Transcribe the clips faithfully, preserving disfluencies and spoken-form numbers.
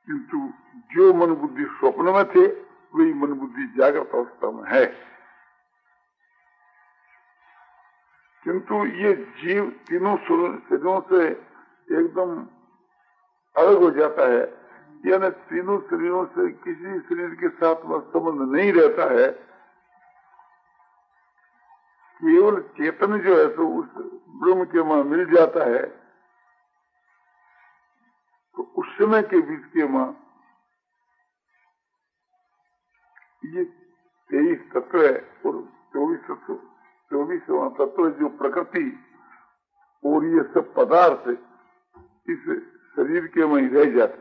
किंतु जो मन बुद्धि स्वप्न में थे वही मन बुद्धि जागृत अवस्था में है। किंतु ये जीव तीनों शरीरों से एकदम अलग हो जाता है, यानी तीनों शरीरों से किसी शरीर के साथ में संबंध नहीं रहता है। केवल चेतन जो है तो उस ब्रह्म के वहां मिल जाता है, तो उस समय के बीच के वहां ये तेईस तत्व है और चौबीस तत्व चौबीसवां तत्व जो प्रकृति और ये सब पदार्थ इस शरीर के वहीं रह जाते,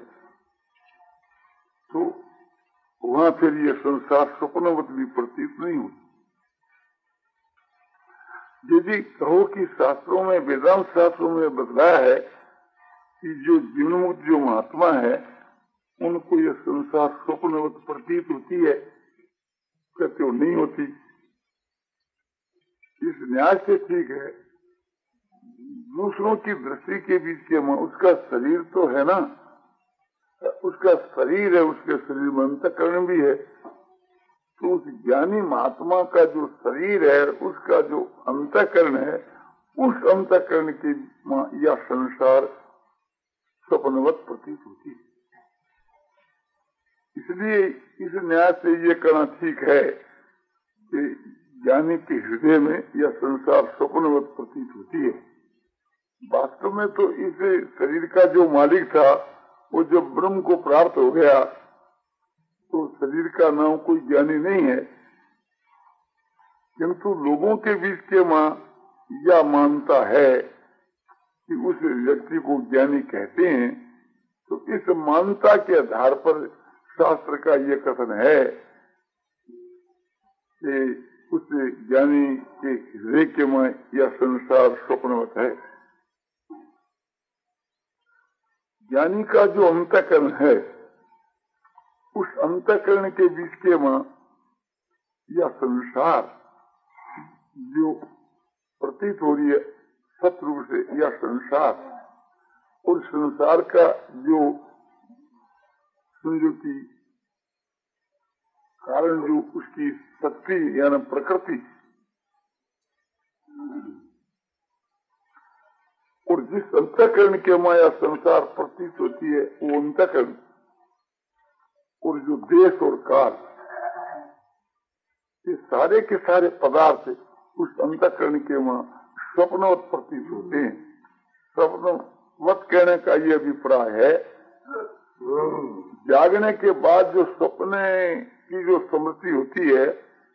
तो वहां फिर ये संसार स्वप्नवत भी प्रतीत नहीं होती। यदि कहो कि शास्त्रों में, वेदांत शास्त्रों में बतलाया है कि जो जीवनमुक्त जो महात्मा है उनको ये संसार स्वप्नवत प्रतीत होती है, कहते हो नहीं होती। इस न्याय से ठीक है, दूसरों की दृष्टि के बीच के में उसका शरीर तो है ना, उसका शरीर है, उसके शरीर में अंतःकरण भी है, तो उस ज्ञानी महात्मा का जो शरीर है उसका जो अंतःकरण है, उस अंतःकरण की या संसार स्वप्नवत प्रतीत होती है। इसलिए इस न्याय से ये कहना ठीक है कि ज्ञानी के हृदय में यह संसार स्वप्नवत प्रतीत होती है। वास्तव में तो इस शरीर का जो मालिक था वो जब ब्रह्म को प्राप्त हो गया तो शरीर का नाम कोई ज्ञानी नहीं है, किंतु लोगों के बीच के मां यह मानता है कि उस व्यक्ति को ज्ञानी कहते हैं। तो इस मान्यता के आधार पर शास्त्र का ये कथन है कि उस ज्ञानी के हृदय के में यह संसार स्वप्नवत है। ज्ञानी का जो अंतःकरण है उस अंतःकरण के बीच के में यह संसार जो प्रतीत हो रही है सत्रूप से, यह संसार और संसार का जो समझो की कारण जो उसकी शक्ति यानी प्रकृति, और जिस अंतःकरण के माया संसार प्रतीत होती है वो अंतःकरण, और जो देश और काल, ये सारे के सारे पदार्थ उस अंतःकरण के वहां स्वप्नवत प्रतीत होते हैं। स्वप्नवत कहने का ये अभिप्राय है, जागने के बाद जो सपने की जो स्मृति होती है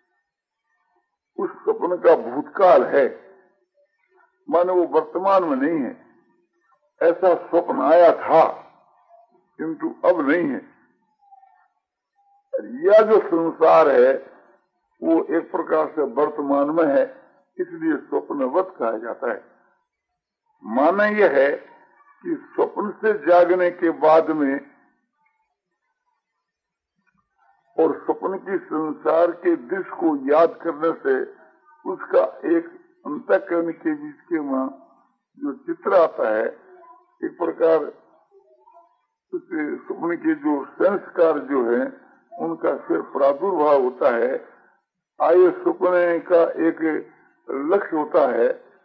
उस स्वप्न का भूतकाल है, माने वो वर्तमान में नहीं है। ऐसा स्वप्न आया था किंतु अब नहीं है। यह जो संसार है वो एक प्रकार से वर्तमान में है, इसलिए स्वप्नवत कहा जाता है। माना यह है कि स्वप्न से जागने के बाद में और स्वप्न की संसार के दृश्य को याद करने से उसका एक अंतःकरण के बीच के वहां जो चित्र आता है, एक प्रकार उस स्वप्न के जो संस्कार जो है उनका फिर प्रादुर्भाव होता है। आये स्वप्न का एक लक्ष्य होता है,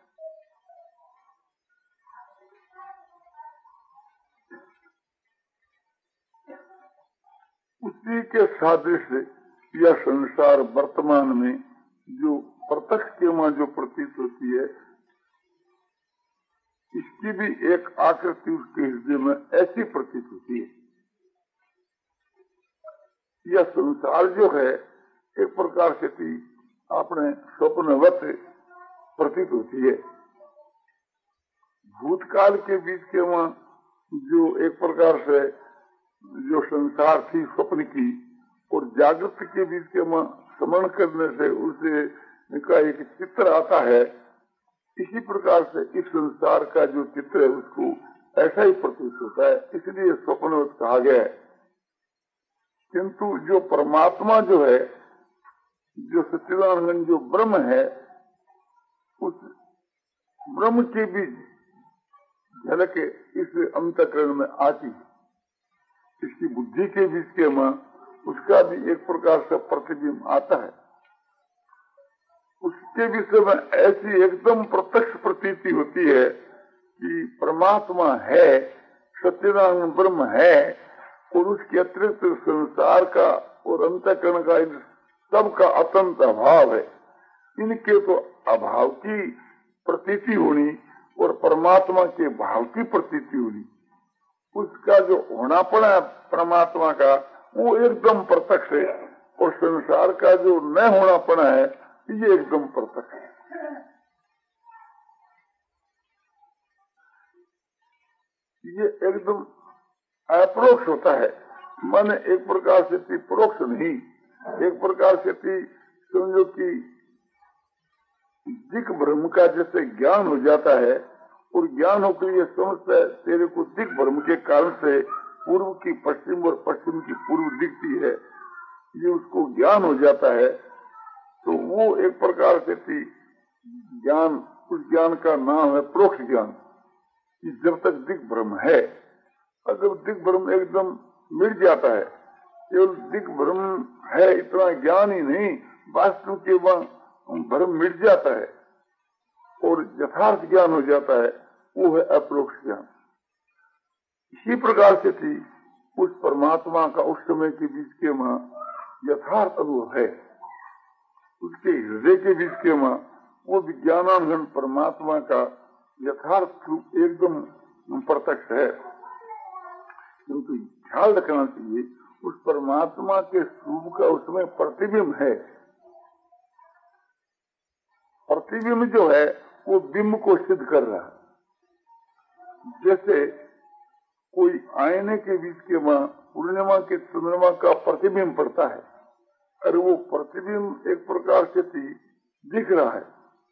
उसी के सादृश्य यह संसार वर्तमान में जो प्रत्यक्ष के वहां जो प्रतीत होती है, इसकी भी एक आकृति उसके हृदय में ऐसी प्रतीत होती है। यह संसार जो है एक प्रकार से अपने स्वप्नवत प्रतीत होती है। भूतकाल के बीच के वहां जो एक प्रकार से जो संसार थी स्वप्न की, और जागृत के बीच के वहां स्मरण करने से उसे का एक चित्र आता है, इसी प्रकार से इस संसार का जो चित्र है उसको ऐसा ही प्रतीत होता है, इसलिए स्वप्नवत कहा गया है। किंतु जो परमात्मा जो है, जो सच्चिदानंद जो ब्रह्म है, उस ब्रह्म की भी झलक इस अंतःकरण में आती है, इसकी बुद्धि के बीच के में उसका भी एक प्रकार से प्रतिबिंब आता है। उसके विषय में ऐसी एकदम प्रत्यक्ष प्रतीति होती है कि परमात्मा है, सच्चिदानंद ब्रह्म है, और उसके अतिरिक्त संसार का और अंतःकरण का इन सबका अत्यंत अभाव है। इनके तो अभाव की प्रतीति होनी और परमात्मा के भाव की प्रतीति होनी, उसका जो होनापन है परमात्मा का वो एकदम प्रत्यक्ष है, और संसार का जो न होनापन है ये एकदम प्रत्यक्ष है। ये एकदम अप्रोक्ष होता है, माने एक प्रकार से थी परोक्ष नहीं, एक प्रकार से थी समझो कि दिक ब्रह्म का जैसे ज्ञान हो जाता है, और ज्ञान होकर ये समझता है तेरे को दिक ब्रह्म के कारण से पूर्व की पश्चिम और पश्चिम की पूर्व दिखती है, ये उसको ज्ञान हो जाता है, तो वो एक प्रकार से थी ज्ञान, उस ज्ञान का नाम है परोक्ष ज्ञान। जब तक दिक ब्रह्म है, अगर दिक ब्रह्म एकदम मिट जाता है, केवल दिक ब्रह्म है इतना ज्ञान ही नहीं, वास्तव के वह भ्रम मिट जाता है और यथार्थ ज्ञान हो जाता है, वो है अपरोक्ष ज्ञान। इसी प्रकार से थी उस परमात्मा का उस समय के बीच के मां यथार्थ अनुभव है, उसके हृदय के बीच के मां वो विज्ञानानंद परमात्मा का यथार्थ रूप एकदम प्रत्यक्ष है। किंतु ख्याल रखना चाहिए उस परमात्मा के स्वरूप का उसमें प्रतिबिंब है। प्रतिबिंब जो है वो बिंब को सिद्ध कर रहा है। जैसे कोई आईने के बीच के मां पूर्णिमा के चंद्रमा का प्रतिबिंब पड़ता है, और वो प्रतिबिंब एक प्रकार से दिख रहा है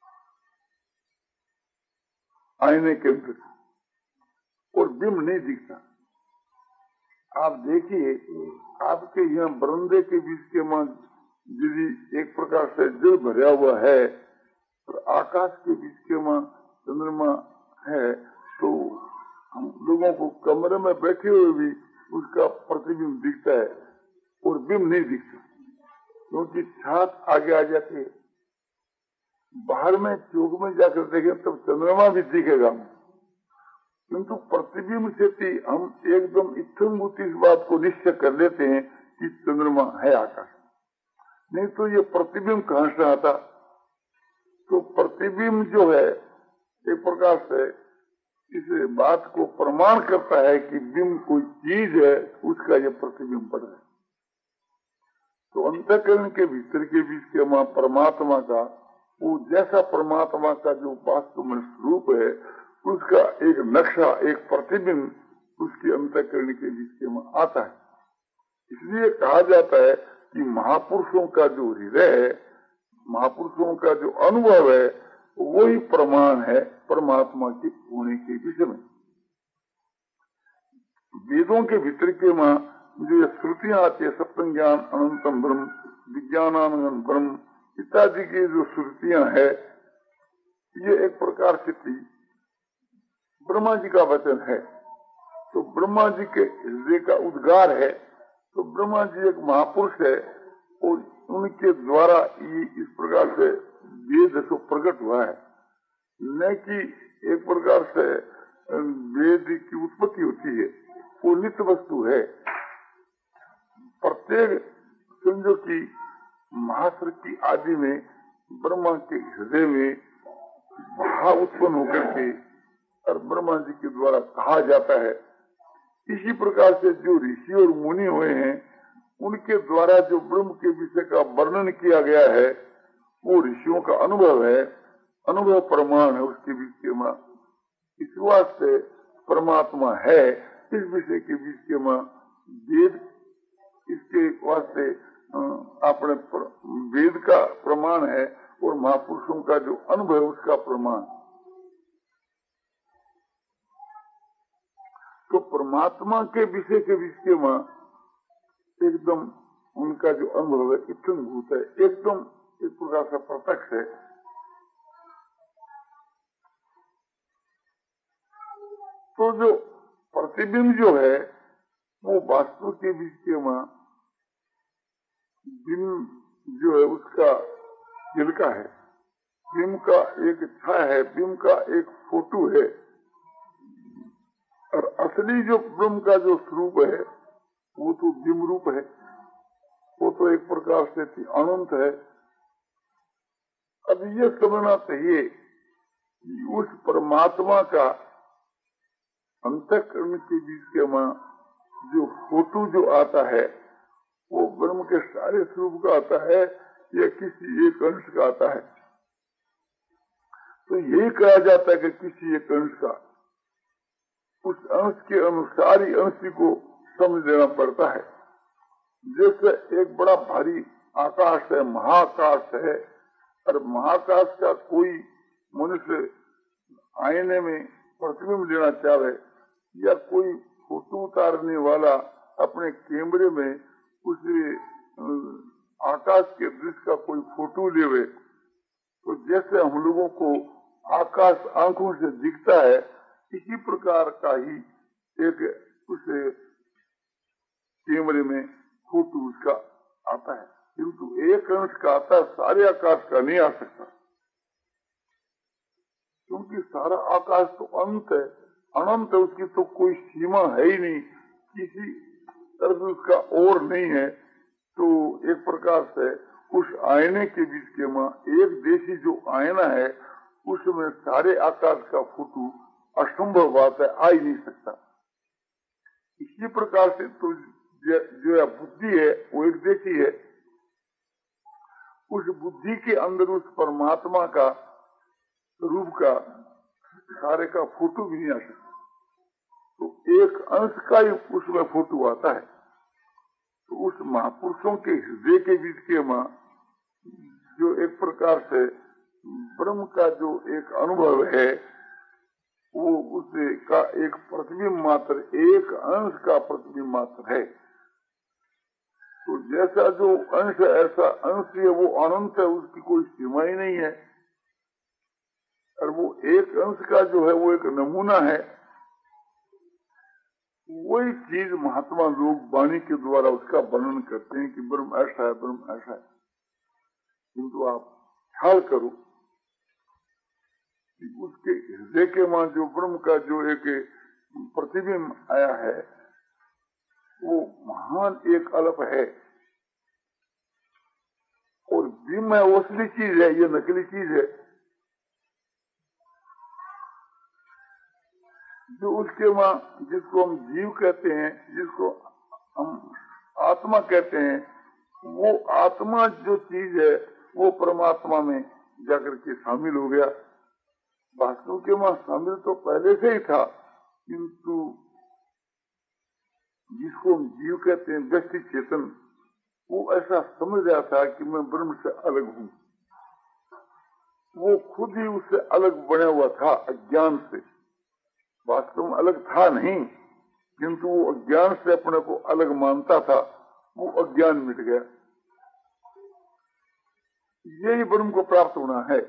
आईने के अंदर, और बिंब नहीं दिखता। आप देखिए आपके यहाँ बरंदे के बीच के मां यदि एक प्रकार से जल भरा हुआ है और आकाश के बीच के मां चंद्रमा है, तो हम लोगों को कमरे में बैठे हुए भी उसका प्रतिबिंब दिखता है और बिंब नहीं दिखता, क्योंकि छात आगे आ जाती है। बाहर में चौक में जाकर देखें तब चंद्रमा भी दिखेगा, किंतु प्रतिबिंब से हम एकदम इत्थंभूत इस बात को निश्चय कर लेते हैं कि चंद्रमा है आकाश, नहीं तो ये प्रतिबिंब कहां से आता। तो प्रतिबिंब जो है एक प्रकार से इस बात को प्रमाण करता है कि बिंब कोई चीज है, उसका ये प्रतिबिंब पड़ रहा है। तो अंतःकरण के भीतर के बीच के मां परमात्मा का वो जैसा परमात्मा का जो वास्तव में स्वरूप है, उसका एक नक्शा, एक प्रतिबिंब उसके अंतःकरण के बीच के में आता है। इसलिए कहा जाता है कि महापुरुषों का जो हृदय है, महापुरुषों का जो अनुभव है, वही प्रमाण है परमात्मा के होने के विषय में। वेदों के भीतर के मां जो श्रुतियां आती है, सप्तम ज्ञान अनंतम ब्रह्म, विज्ञानानंद ब्रह्म इत्यादि की जो श्रुतियां है, ये एक प्रकार से थी ब्रह्मा जी का वचन है। तो ब्रह्मा जी के हृदय का उद्गार है। तो ब्रह्मा जी एक महापुरुष है और उनके द्वारा ये इस प्रकार से वेद को प्रकट हुआ है, न कि एक प्रकार से वेद की उत्पत्ति होती है, वो नित्य वस्तु है। प्रत्येक समझो की महासृष्टि आदि में ब्रह्मा के हृदय में भाव उत्पन्न होकर के और ब्रह्मा जी के द्वारा कहा जाता है। इसी प्रकार से जो ऋषि और मुनि हुए हैं, उनके द्वारा जो ब्रह्म के विषय का वर्णन किया गया है, वो ऋषियों का अनुभव है, अनुभव प्रमाण है उसके बीच के मां। इस वास्ते परमात्मा है, इस विषय के बीच के मां वेद इसके वास्ते अपने वेद का प्रमाण है और महापुरुषों का जो अनुभव है उसका प्रमाण। तो परमात्मा के विषय के बीच के मां एकदम उनका जो अनुभव है इतन भूत है, एकदम एक प्रकार का प्रत्यक्ष है। तो जो प्रतिबिंब जो है वो वास्तु के बीच के वहां बिंब जो है उसका तिलका है, बिंब का एक छाया है, बिंब का एक फोटो है, और असली जो ब्रह्म का जो स्वरूप है वो तो बिंब रूप है, वो तो एक प्रकार से अनंत है। अब ये समझना चाहिए कि उस परमात्मा का अंतःकरण के बीच के वहां जो फोटो जो आता है वो ब्रह्म के सारे स्वरूप का आता है या किसी एक अंश का आता है। तो यही कहा जाता है कि किसी एक अंश का, उस अंश के अनुसार ही अंश को समझ लेना पड़ता है। जैसे एक बड़ा भारी आकाश है, महाकाश है, और महाकाश का कोई मनुष्य आईने में प्रतिबिंब लेना चाहे या कोई फोटो उतारने वाला अपने कैमरे में उस आकाश के दृश्य का कोई फोटो लेवे, तो जैसे हम लोगों को आकाश आंखों से दिखता है इसी प्रकार का ही एक उस कैमरे में फोटो उसका आता है, किंतु एक अंश का आता है, सारे आकाश का नहीं आ सकता, क्योंकि सारा आकाश तो अनंत है, अनंत है, उसकी तो कोई सीमा है ही नहीं, किसी तरफ उसका और नहीं है। तो एक प्रकार से उस आईने के बीच के मां एक देशी जो आईना है उसमें सारे आकाश का फोटो असंभव बात है, आ ही नहीं सकता। इसी प्रकार से तो जो बुद्धि है वो एक देशी है, उस बुद्धि के अंदर उस परमात्मा का रूप का सारे का फोटो भी नहीं आ सकता, तो एक अंश का ही उसमें फोटो आता है। तो उस महापुरुषों के हृदय के बीच के मां जो एक प्रकार से ब्रह्म का जो एक अनुभव है वो उसे का एक प्रतिबिंब मात्र, एक अंश का प्रतिबिंब मात्र है। तो जैसा जो अंश है ऐसा अंश है, वो अनंत है, उसकी कोई सीमा ही नहीं है, और वो एक अंश का जो है वो एक नमूना है। वही चीज महात्मा लोग वाणी के द्वारा उसका वर्णन करते हैं कि ब्रह्म ऐसा है, ब्रह्म ऐसा है, किंतु आप ख्याल करो कि उसके हृदय के वहां जो ब्रह्म का जो एक प्रतिबिंब आया है वो महान एक अल्प है, और बिंब है वो असली चीज है, ये नकली चीज है। जो उसके वहां जिसको हम जीव कहते हैं, जिसको हम आत्मा कहते हैं, वो आत्मा जो चीज है वो परमात्मा में जाकर के शामिल हो गया। वास्तव के वहां शामिल तो पहले से ही था, किंतु जिसको हम जीव कहते हैं, व्यक्ति चेतन, वो ऐसा समझ रहा था कि मैं ब्रह्म से अलग हूँ। वो खुद ही उससे अलग बना हुआ था अज्ञान से, वास्तव में अलग था नहीं, किंतु वो अज्ञान से अपने को अलग मानता था, वो अज्ञान मिट गया। यही ब्रह्म को प्राप्त होना है।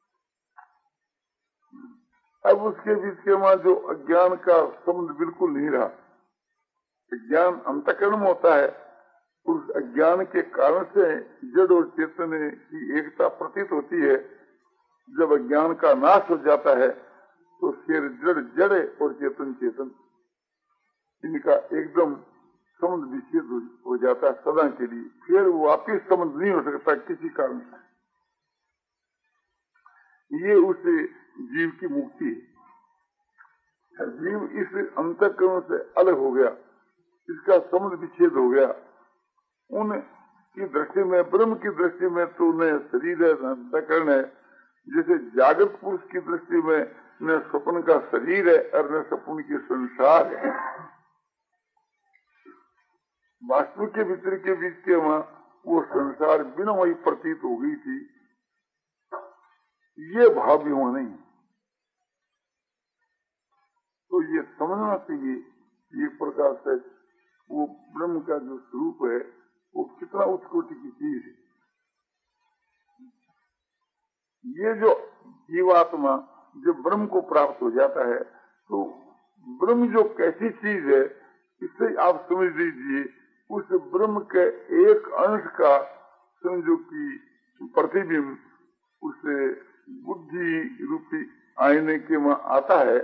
अब उसके बीच के वहां जो अज्ञान का संबंध बिल्कुल नहीं रहा। अज्ञान अंतःकरण में होता है, उस अज्ञान के कारण से जड़ और चेतन की एकता प्रतीत होती है। जब अज्ञान का नाश हो जाता है तो फिर जड़ जड़ और चेतन चेतन, इनका एकदम संबंध विच्छेद हो जाता है सदा के लिए, फिर वापिस संबंध नहीं हो सकता किसी कारण से। ये उस जीव की मुक्ति है। जीव इस अंतःकरण से अलग हो गया, इसका संबंध विच्छेद हो गया। उनकी दृष्टि में, ब्रह्म की दृष्टि में तो न शरीर है न अंतःकरण है, जैसे जागृत पुरुष की दृष्टि में न स्वप्न का शरीर है और न स्वप्न की संसार है। वास्तु के भीतर के बीच के वहां वो संसार बिना वही प्रतीत हो गई थी, ये भाव भी वहां नहीं। तो ये समझना चाहिए एक प्रकार से वो ब्रह्म का जो स्वरूप है वो कितना उच्च कोटि की चीज है। ये जो जीवात्मा जब ब्रह्म को प्राप्त हो जाता है तो ब्रह्म जो कैसी चीज है इससे आप समझ लीजिए उस ब्रह्म के एक अंश का समझो कि प्रतिबिंब उस बुद्धि रूपी आईने के वहां आता है।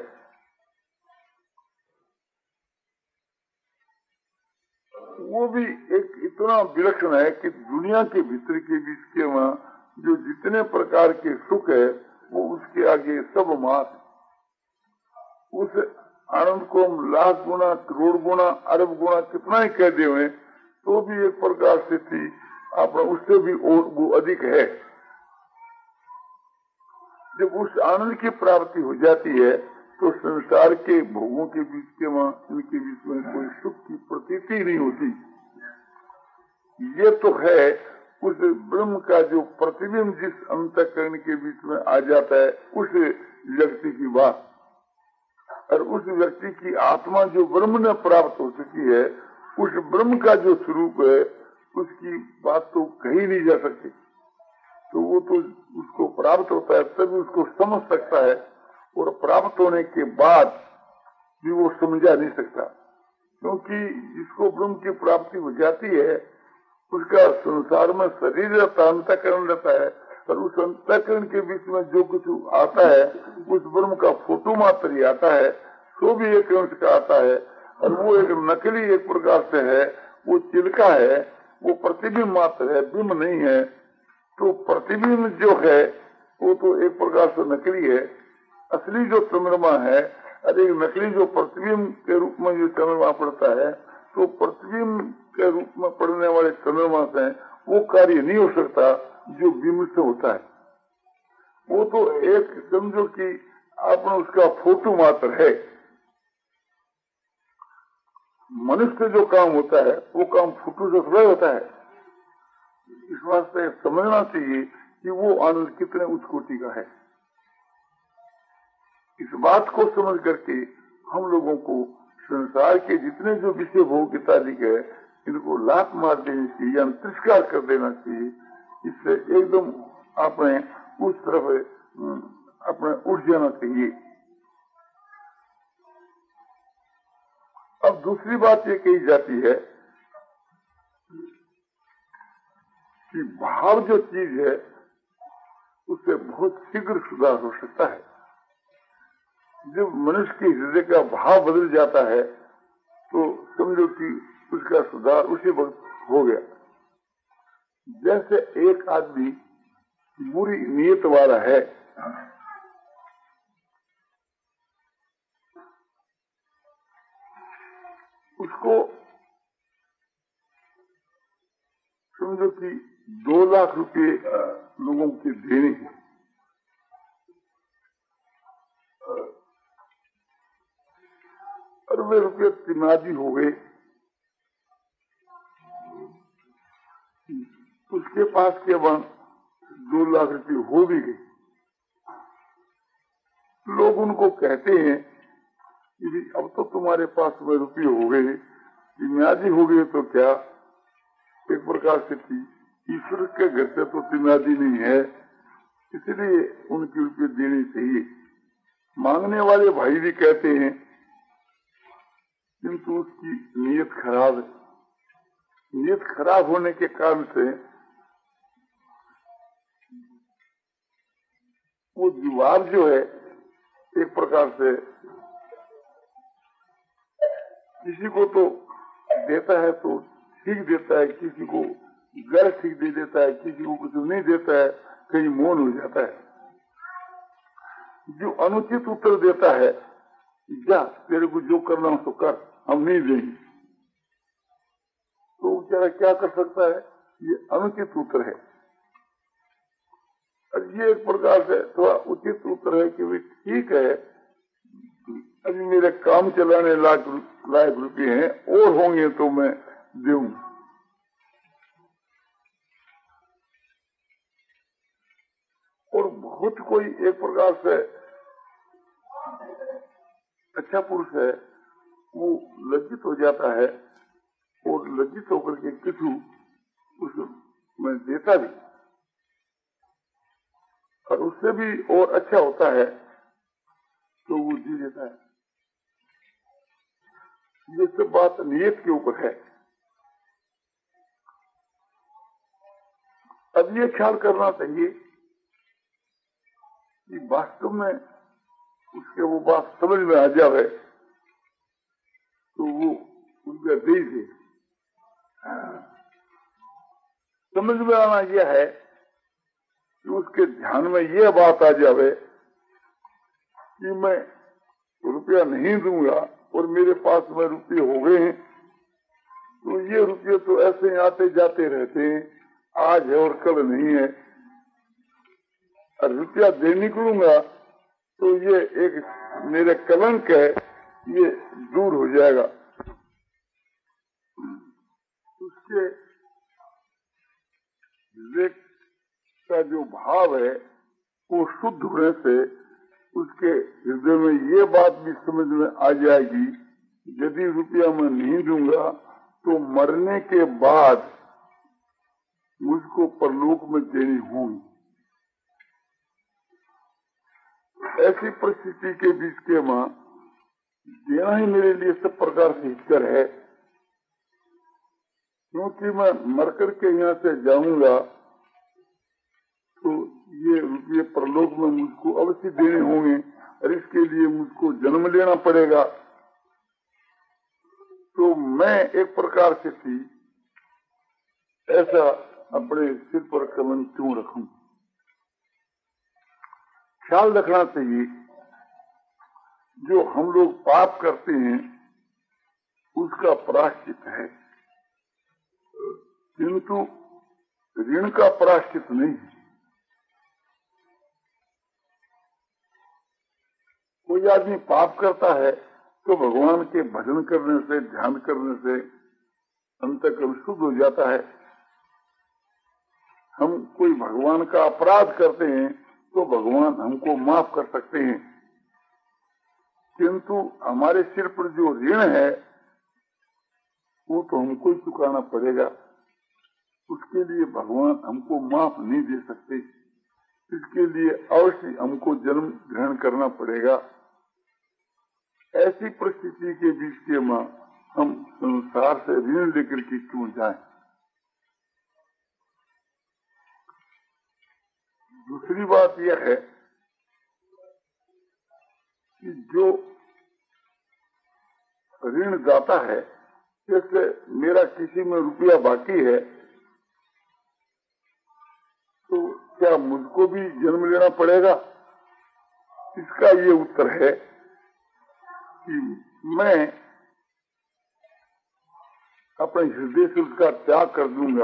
वो भी एक इतना विलक्षण है कि दुनिया के भीतर के बीच के वहां जो जितने प्रकार के सुख है वो उसके आगे सब मात। उस आनंद को हम लाख गुना, करोड़ गुना, अरब गुना कितना ही कह दे तो भी एक प्रकार से थी अपना उससे भी और वो अधिक है। जब उस आनंद की प्राप्ति हो जाती है तो संसार के भोगों के बीच के वहां इनके बीच में कोई सुख की प्रतीति नहीं होती। ये तो है उस ब्रह्म का जो प्रतिबिंब जिस अंतःकरण के बीच में आ जाता है उस व्यक्ति की बात, और उस व्यक्ति की आत्मा जो ब्रह्म ने प्राप्त हो चुकी है उस ब्रह्म का जो स्वरूप है उसकी बात तो कही नहीं जा सकती। तो वो तो उसको प्राप्त होता है तभी उसको समझ सकता है, और प्राप्त होने के बाद भी वो समझा नहीं सकता, क्योंकि जिसको ब्रह्म की प्राप्ति हो जाती है उसका संसार में शरीर रहता है, अंतःकरण रहता है, और उस अंतःकरण के बीच में जो कुछ आता है उस ब्रह्म का फोटो मात्र ही आता है, तो भी एक अंश का आता है, और वो एक नकली एक प्रकार से है, वो चिलका है, वो प्रतिबिंब मात्र है, बिंब नहीं है। तो प्रतिबिंब जो है वो तो एक प्रकार से नकली है। असली जो चंद्रमा है और एक नकली जो प्रतिबिंब के रूप में जो चंद्रमा पड़ता है, तो प्रतिबिंब के रूप में पड़ने वाले चंद्रमा से वो कार्य नहीं हो सकता जो बिंब से होता है। वो तो एक समझो कि आपने उसका फोटो मात्र है। मनुष्य जो काम होता है वो काम फोटो से थोड़ा होता है। इस वास्ते समझना चाहिए कि वो आनंद कितने उच्च कोटि का है। इस बात को समझ करके हम लोगों को संसार के जितने जो विषय भोग की तारीख है इनको लात मार देनी चाहिए या तिरस्कार कर देना चाहिए। इससे एकदम आपने उस तरफ अपने उठ जाना चाहिए। अब दूसरी बात ये कही जाती है कि भाव जो चीज है उससे बहुत शीघ्र सुधार हो सकता है। जब मनुष्य के हृदय का भाव बदल जाता है तो समझो कि उसका सुधार उसी वक्त हो गया। जैसे एक आदमी बुरी नीयत वाला है, उसको समझो कि दो लाख रुपए लोगों के देने हैं, और वे रुपये तिमादी हो गए, उसके पास केवल दो लाख रुपये हो भी गए। लोग उनको कहते हैं कि अब तो तुम्हारे पास में रुपये हो गए, तिमादी हो गए तो क्या, एक प्रकार से थी ईश्वर के घर से तो तिमादी नहीं है, इसलिए उनके रुपये देने चाहिए। मांगने वाले भाई भी कहते हैं किंतु उसकी नीयत खराब है। नीयत खराब होने के कारण से वो जवाब जो है एक प्रकार से किसी को तो देता है तो ठीक देता है, किसी को गैर ठीक दे देता है, किसी को कुछ नहीं देता है, कहीं मौन हो जाता है। जो अनुचित उत्तर देता है जा तेरे को जो करना हो तो कर, हम नहीं देंगे, तो बेचारा क्या कर सकता है, ये अनुचित उत्तर है। और ये एक प्रकार से थोड़ा उचित उत्तर है कि भी ठीक है अभी मेरे काम चलाने लायक लायक रुपये हैं और होंगे तो मैं दूं। और बहुत कोई एक प्रकार से अच्छा पुरुष है वो लज्जित हो जाता है और लज्जित होकर के किसी उसमें देता भी, और उससे भी और अच्छा होता है तो वो जी देता है। ये सब बात नियत के ऊपर है। अब ये ख्याल करना चाहिए कि वास्तव में उसके वो बात समझ में आ जाए तो वो उनका देश है। समझ में आना यह है कि उसके ध्यान में यह बात आ जावे कि मैं रुपया नहीं दूंगा और मेरे पास में रुपये हो गए हैं, तो ये रुपये तो ऐसे आते जाते रहते हैं, आज है और कल नहीं है। और रुपया दे निकलूंगा तो ये एक मेरे कलंक है, ये दूर हो जाएगा। उसके विवेक का जो भाव है वो शुद्ध होने से उसके हृदय में ये बात भी समझ में आ जाएगी, यदि रुपया मैं नहीं दूंगा तो मरने के बाद मुझको परलोक में देनी होगी। ऐसी परिस्थिति के बीच के मां देना ही मेरे लिए सब प्रकार से हितकर है, क्योंकि मैं मर करके यहाँ से जाऊंगा तो ये रुपये परलोक में मुझको अवश्य देने होंगे और इसके लिए मुझको जन्म लेना पड़ेगा। तो मैं एक प्रकार से थी ऐसा अपने सिर पर कलम क्यों रखूं? ख्याल रखना चाहिए जो हम लोग पाप करते हैं उसका प्रायश्चित है, किंतु ऋण का प्रायश्चित नहीं है। कोई आदमी पाप करता है तो भगवान के भजन करने से, ध्यान करने से अंतःकरण शुद्ध हो जाता है। हम कोई भगवान का अपराध करते हैं तो भगवान हमको माफ कर सकते हैं, किंतु हमारे सिर पर जो ऋण है वो तो हमको ही चुकाना पड़ेगा। उसके लिए भगवान हमको माफ नहीं दे सकते, इसके लिए अवश्य हमको जन्म ग्रहण करना पड़ेगा। ऐसी परिस्थिति के बीच के मां हम संसार से ऋण लेकर के क्यों जाएं? दूसरी बात यह है कि जो ऋण दाता है, जैसे मेरा किसी में रुपया बाकी है तो क्या मुझको भी जन्म लेना पड़ेगा? इसका ये उत्तर है कि मैं अपने हृदय से उसका त्याग कर दूंगा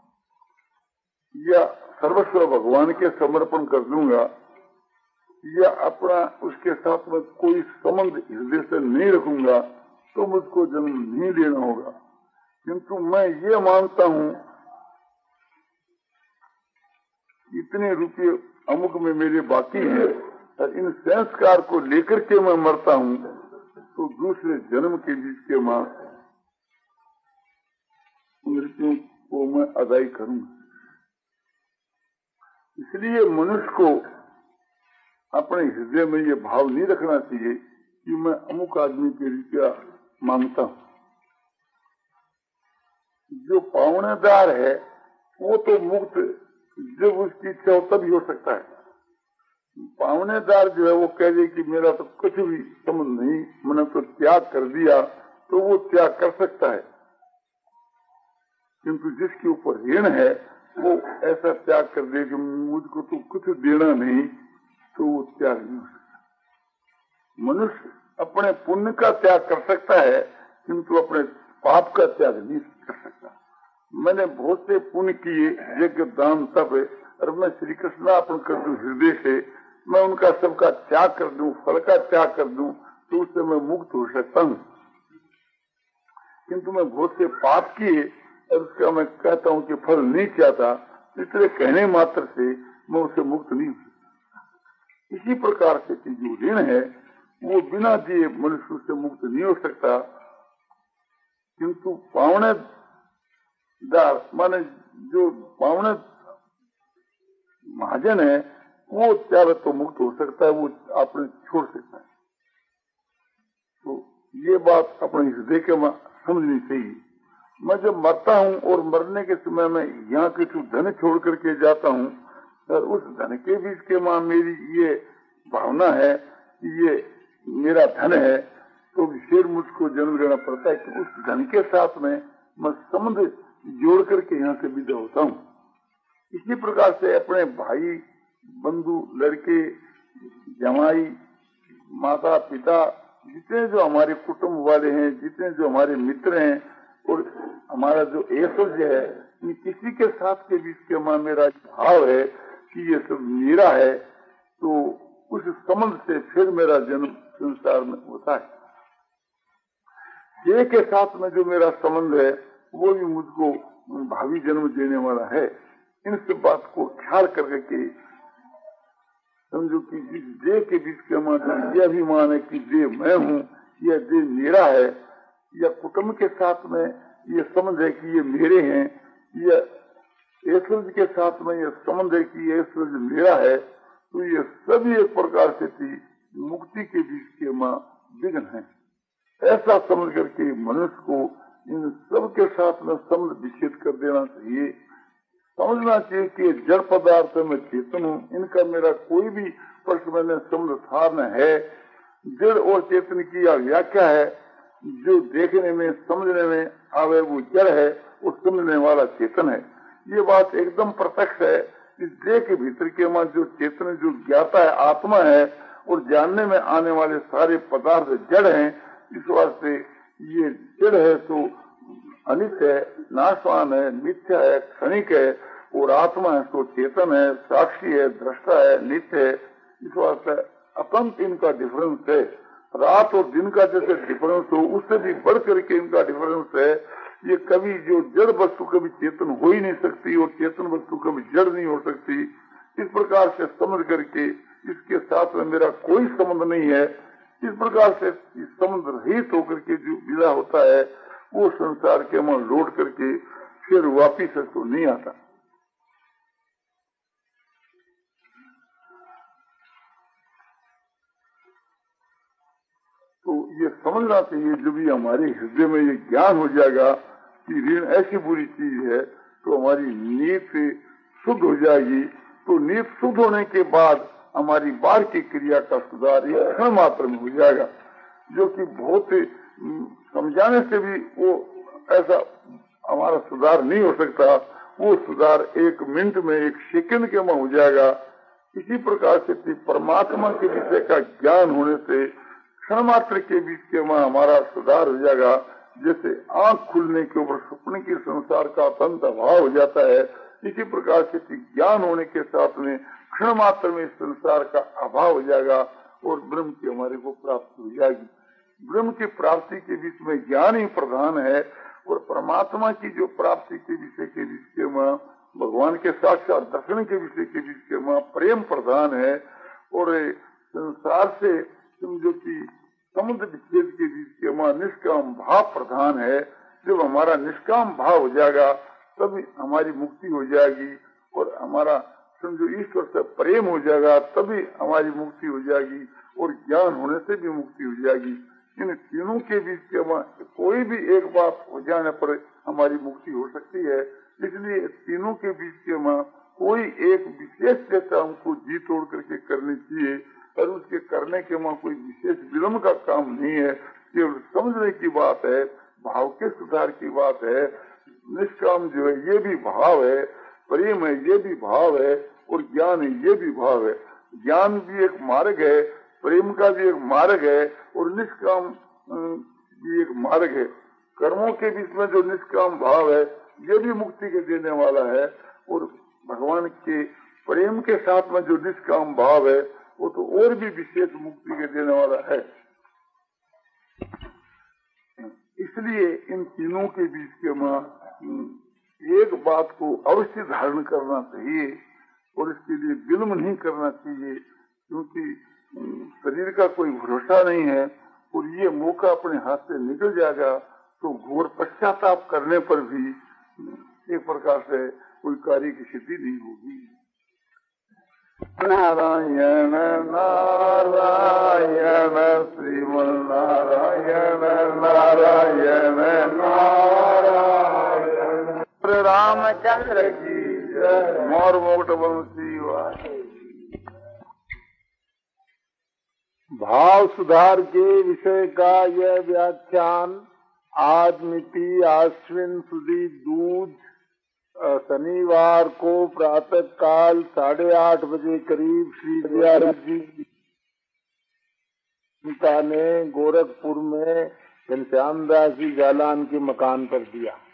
या सर्वस्व भगवान के समर्पण कर दूंगा या अपना उसके साथ में कोई संबंध हृदय से नहीं रखूंगा तो मुझको जन्म नहीं लेना होगा। किंतु मैं ये मानता हूं इतने रुपये अमुक में मेरे बाकी है और इन संस्कार को लेकर के मैं मरता हूं तो दूसरे जन्म के बीच के मां मृत्यु को मैं अदाई करूंगा। इसलिए मनुष्य को अपने हृदय में ये भाव नहीं रखना चाहिए कि मैं अमुक आदमी के रुपया मांगता हूं। जो पावनेदार है वो तो मुक्त जब उसकी इच्छा हो तभी हो सकता है। पावनेदार जो है वो कह दे कि मेरा तो कुछ भी संबंध नहीं, मैंने तो त्याग कर दिया, तो वो त्याग कर सकता है। किंतु जिसके ऊपर ऋण है वो ऐसा त्याग कर दे कि मुझको तो कुछ देना नहीं, तो वो त्याग नहीं हो सकता। मनुष्य अपने पुण्य का त्याग कर सकता है किंतु अपने पाप का त्याग नहीं कर सकता। मैंने बहुत से पुण्य किए, यज्ञ दान तप, और मैं श्री कृष्ण अर्पण कर दूं हृदय से, मैं उनका सबका त्याग कर दूं, फल का त्याग कर दूं, तो उससे मैं मुक्त हो सकता हूँ। किंतु मैं बहुत से पाप किए और उसका मैं कहता हूँ कि फल नहीं चाहता, इसलिए कहने मात्र से मैं उससे मुक्त नहीं हो सकता। इसी प्रकार से जो ऋण है वो बिना दिए मनुष्य से मुक्त नहीं हो सकता। किंतु पावनेदार माने जो पावने महाजन है वो त्याग तो मुक्त हो सकता है, वो आपने छोड़ सकता है। तो ये बात अपने हृदय के समझनी चाहिए। मैं जब मरता हूँ और मरने के समय में यहाँ के कुछ धन छोड़ करके जाता हूँ, और उस धन के बीच के माँ मेरी ये भावना है कि ये मेरा धन है, तो फिर मुझको जन्म लेना पड़ता है कि उस धन के साथ में मैं संबंध जोड़ करके यहाँ से विदा होता हूँ। इसी प्रकार से अपने भाई, बंधु, लड़के, जमाई, माता पिता, जितने जो हमारे कुटुंब वाले हैं, जितने जो हमारे मित्र हैं और हमारा जो ऐश्वर्य है, इन किसी के साथ के बीच के मां मेरा भाव है कि ये सब मेरा है, तो उस संबंध से फिर मेरा जन्म संसार में होता है। देह के साथ में जो मेरा संबंध है वो भी मुझको भावी जन्म देने वाला है। इन सब बात को ख्याल करके समझो कि इस देह के बीच के माध्यम यह अभिमान है कि देह मैं हूँ, यह देह मेरा है, या कुटुंब के साथ में ये संबंध है कि ये मेरे हैं, या ऐश्वर्य के साथ में ये संबंध है कि ये ऐश्वर्य मेरा है, तो ये सभी एक प्रकार से थी मुक्ति के बीच के माँ विघ्न है। ऐसा समझ करके मनुष्य को इन सब के साथ में संबंध विच्छेद कर देना चाहिए। समझना चाहिए कि जड़ पदार्थ में चेतन हूँ, इनका मेरा कोई भी प्रश्न में संबंध था न है। जड़ और चेतन की यह व्याख्या है, जो देखने में समझने में आवे वो जड़ है, वो समझने वाला चेतन है। ये बात एकदम प्रत्यक्ष है। इस देह के भीतर के मां जो चेतन, जो ज्ञाता है, आत्मा है, और जानने में आने वाले सारे पदार्थ जड़ हैं। इस वास्ते ये जड़ है तो अनित्य है, नाशवान है, मिथ्या है, क्षणिक है, और आत्मा है तो चेतन है, साक्षी है, दृष्टा है, नित्य है। इस वास्ते अतंत इनका डिफरेंस है। रात और दिन का जैसे डिफरेंस हो, उससे भी बढ़ करके इनका डिफरेंस है। ये कभी जो जड़ वस्तु कभी चेतन हो ही नहीं सकती, और चेतन वस्तु कभी जड़ नहीं हो सकती। इस प्रकार से समझ करके इसके साथ में मेरा कोई संबंध नहीं है, इस प्रकार से संबंध रहित होकर के जो विदा होता है, वो संसार के मन लौट करके फिर वापिस तो नहीं आता। तो ये समझना चाहिए, जब भी हमारे हृदय में ये ज्ञान हो जाएगा कि ऋण ऐसी बुरी चीज है, तो हमारी नीयत शुद्ध हो जाएगी। तो नीयत शुद्ध होने के बाद हमारी बाहर की क्रिया का सुधार एक क्षण मात्र में हो जाएगा, जो कि बहुत समझाने से भी वो ऐसा हमारा सुधार नहीं हो सकता। वो सुधार एक मिनट में, एक सेकंड के में हो जाएगा। इसी प्रकार से परमात्मा के विषय का ज्ञान होने से क्षण मात्र के बीच के में हमारा सुधार हो जाएगा। जैसे आंख खुलने के ऊपर स्वप्न के संसार का अत्यंत अभाव हो जाता है, इसी प्रकार से ज्ञान होने के साथ में क्षण मात्र में संसार का अभाव हो जाएगा और ब्रह्म की हमारे को प्राप्ति हो जाएगी। ब्रह्म की प्राप्ति के बीच में ज्ञान ही प्रधान है, और परमात्मा की जो प्राप्ति के विषय के बीच के मां, भगवान के साक्षात दर्शन के विषय के बीच के मां प्रेम प्रधान है, और संसार से समझो कि समुद्र विच्छेद के बीच के मां निष्काम भाव प्रधान है। जब हमारा निष्काम भाव हो जाएगा तभी हमारी मुक्ति हो जाएगी, और हमारा समझो ईश्वर से प्रेम हो जाएगा तभी हमारी मुक्ति हो जाएगी, और ज्ञान होने से भी मुक्ति हो जाएगी। इन तीनों के बीच के मां कोई भी एक बात हो जाने पर हमारी मुक्ति हो सकती है। इसलिए तीनों के बीच के मां कोई एक विशेष चेष्टा हमको जी तोड़ करके करनी चाहिए, और उसके करने के मां कोई विशेष विलम्ब का काम नहीं है। केवल समझने की बात है, भाव के सुधार की बात है। निष्काम जो है ये भी भाव है, प्रेम है ये भी भाव है, और ज्ञान है ये भी भाव है। ज्ञान भी एक मार्ग है, प्रेम का भी एक मार्ग है, और निष्काम भी एक मार्ग है। कर्मों के बीच में जो निष्काम भाव है ये भी मुक्ति के देने वाला है, और भगवान के प्रेम के साथ में जो निष्काम भाव है वो तो और भी विशेष मुक्ति के देने वाला है। इसलिए इन तीनों के बीच के मां एक बात को अवश्य धारण करना चाहिए, और इसके लिए विलम्ब नहीं करना चाहिए, क्योंकि शरीर का कोई भरोसा नहीं है, और ये मौका अपने हाथ से निकल जाएगा तो घोर पश्चाताप करने पर भी एक प्रकार से कोई कार्य की सिद्धि नहीं होगी। नारायण नारायण श्रीमन्नारायण नारायण नारायण रामचंद्र की जय। मोर मोट बंसी वाले। भाव सुधार के विषय का यह व्याख्यान आज मिति आश्विन सुदी दूज शनिवार को प्रातः काल साढ़े आठ बजे करीब श्री विद्यारथ जी ने गोरखपुर में घनश्याम दास जी जालान के मकान पर दिया।